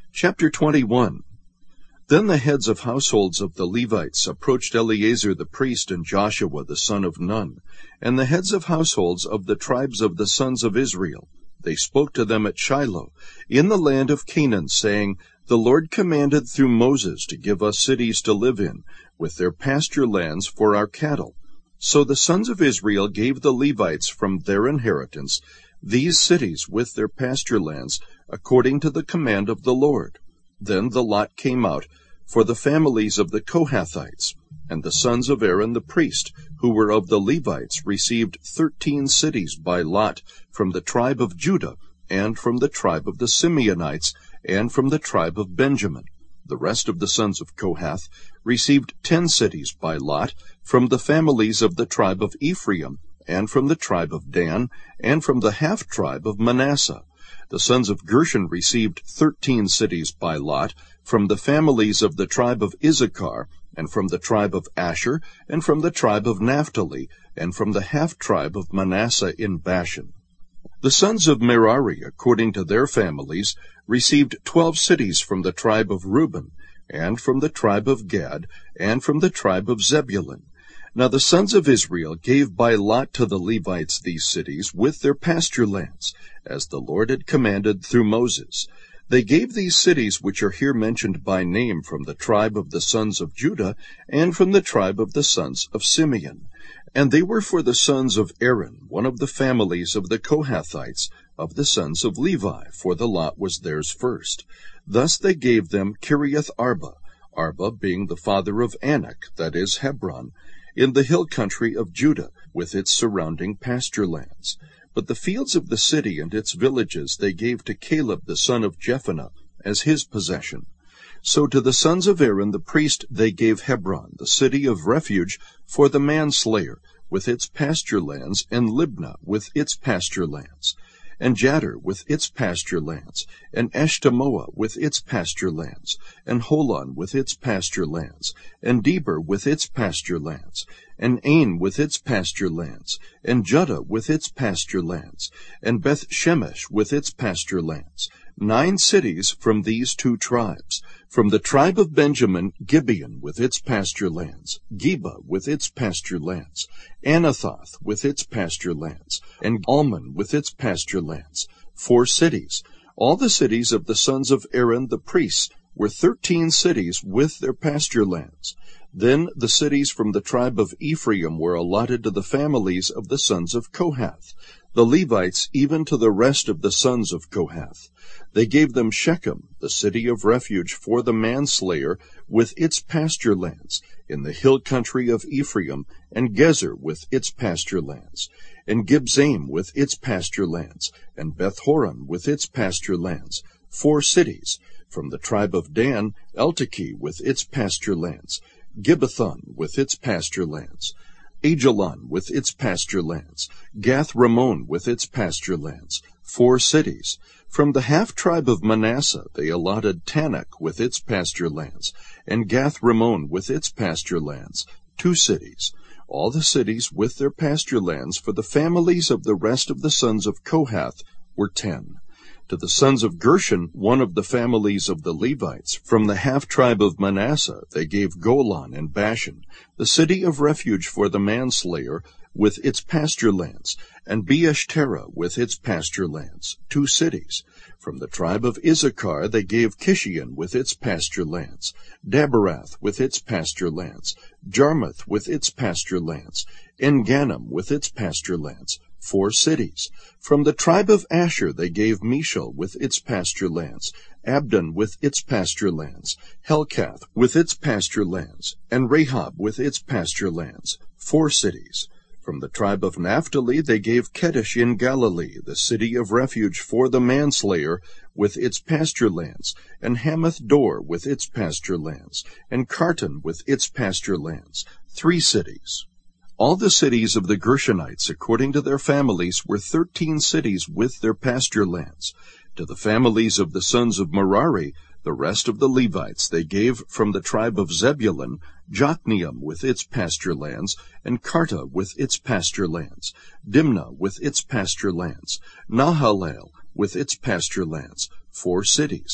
Chapter 21. Then the heads of households of the Levites approached Eleazar the priest and Joshua the son of Nun, and the heads of households of the tribes of the sons of Israel. They spoke to them at Shiloh, in the land of Canaan, saying, The Lord commanded through Moses to give us cities to live in, with their pasture lands for our cattle. So the sons of Israel gave the Levites from their inheritance these cities with their pasture lands, according to the command of the Lord. Then the lot came out for the families of the Kohathites, and the sons of Aaron the priest, who were of the Levites, received 13 cities by lot from the tribe of Judah, and from the tribe of the Simeonites, and from the tribe of Benjamin. The rest of the sons of Kohath received 10 cities by lot from the families of the tribe of Ephraim, and from the tribe of Dan, and from the half-tribe of Manasseh. The sons of Gershon received 13 cities by lot from the families of the tribe of Issachar, and from the tribe of Asher, and from the tribe of Naphtali, and from the half-tribe of Manasseh in Bashan. The sons of Merari, according to their families, received 12 cities from the tribe of Reuben, and from the tribe of Gad, and from the tribe of Zebulun. Now the sons of Israel gave by lot to the Levites these cities with their pasture lands, as the Lord had commanded through Moses. They gave these cities which are here mentioned by name from the tribe of the sons of Judah, and from the tribe of the sons of Simeon. And they were for the sons of Aaron, one of the families of the Kohathites, of the sons of Levi, for the lot was theirs first. Thus they gave them Kiriath Arba, Arba being the father of Anak, that is, Hebron, in the hill country of Judah, with its surrounding pasture lands. But the fields of the city and its villages they gave to Caleb the son of Jephunneh as his possession. So to the sons of Aaron the priest they gave Hebron, the city of refuge for the manslayer, with its pasture lands, and Libnah with its pasture lands, and Jadar with its pasture lands, and Eshtemoa with its pasture lands, and Holon with its pasture lands, and Deber with its pasture lands, and Ain with its pasture lands, and Judah with its pasture lands, and Beth Shemesh with its pasture lands. 9 cities from these 2 tribes. From the tribe of Benjamin, Gibeon with its pasture lands, Geba with its pasture lands, Anathoth with its pasture lands, and Almon with its pasture lands. 4 cities. All the cities of the sons of Aaron the priests were 13 cities with their pasture lands. Then the cities from the tribe of Ephraim were allotted to the families of the sons of Kohath, the Levites, even to the rest of the sons of Kohath. They gave them Shechem, the city of refuge for the manslayer, with its pasture lands, in the hill country of Ephraim, and Gezer with its pasture lands, and Gibzaim with its pasture lands, and Beth-horon with its pasture lands. 4 cities. From the tribe of Dan, Eltekeh with its pasture lands, Gibbethon with its pasture lands, Ajalon with its pasture lands, Gath-Rimmon with its pasture lands. 4 cities. From the half-tribe of Manasseh they allotted Tanakh with its pasture lands, and Gath-Rimmon with its pasture lands. 2 cities. All the cities with their pasture lands for the families of the rest of the sons of Kohath were 10. To the sons of Gershon, one of the families of the Levites, from the half-tribe of Manasseh, they gave Golan and Bashan, the city of refuge for the manslayer, with its pasture lands, and Beeshtera with its pasture lands. 2 cities. From the tribe of Issachar they gave Kishion with its pasture lands, Daberath with its pasture lands, Jarmuth with its pasture lands, En-gannim with its pasture lands. 4 cities. From the tribe of Asher they gave Mishal with its pasture lands, Abdon with its pasture lands, Helkath with its pasture lands, and Rahab with its pasture lands. 4 cities. From the tribe of Naphtali they gave Kedesh in Galilee, the city of refuge for the manslayer, with its pasture lands, and Hamath-dor with its pasture lands, and Kartan with its pasture lands. 3 cities. All the cities of the Gershonites, according to their families, were 13 cities with their pasture lands. To the families of the sons of Merari, the rest of the Levites, they gave from the tribe of Zebulun, Jokneam with its pasture lands, and Karta with its pasture lands, Dimnah with its pasture lands, Nahalal with its pasture lands. 4 cities.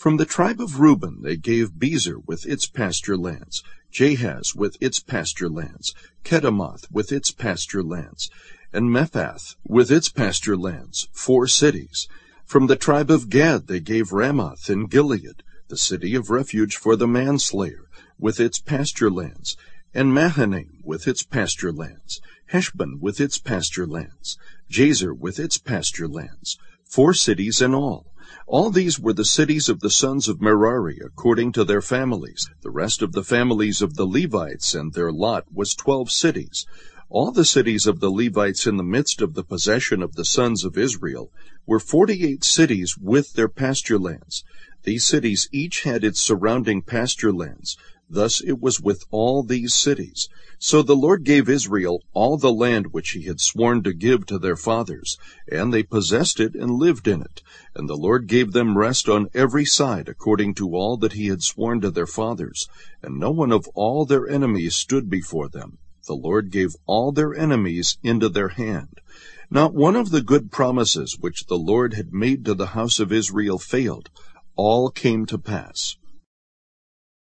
From the tribe of Reuben they gave Bezer with its pasture lands, Jahaz with its pasture lands, Kedemoth with its pasture lands, and Mephath with its pasture lands, 4 cities. From the tribe of Gad they gave Ramoth in Gilead, the city of refuge for the manslayer, with its pasture lands, and Mahanaim with its pasture lands, Heshbon with its pasture lands, Jazer with its pasture lands, 4 cities in all. All these were the cities of the sons of Merari according to their families. The rest of the families of the Levites and their lot was 12 cities. All the cities of the Levites in the midst of the possession of the sons of Israel were 48 cities with their pasture lands. These cities each had its surrounding pasture lands. Thus it was with all these cities. So the Lord gave Israel all the land which he had sworn to give to their fathers, and they possessed it and lived in it. And the Lord gave them rest on every side according to all that he had sworn to their fathers, and no one of all their enemies stood before them. The Lord gave all their enemies into their hand. Not one of the good promises which the Lord had made to the house of Israel failed. All came to pass.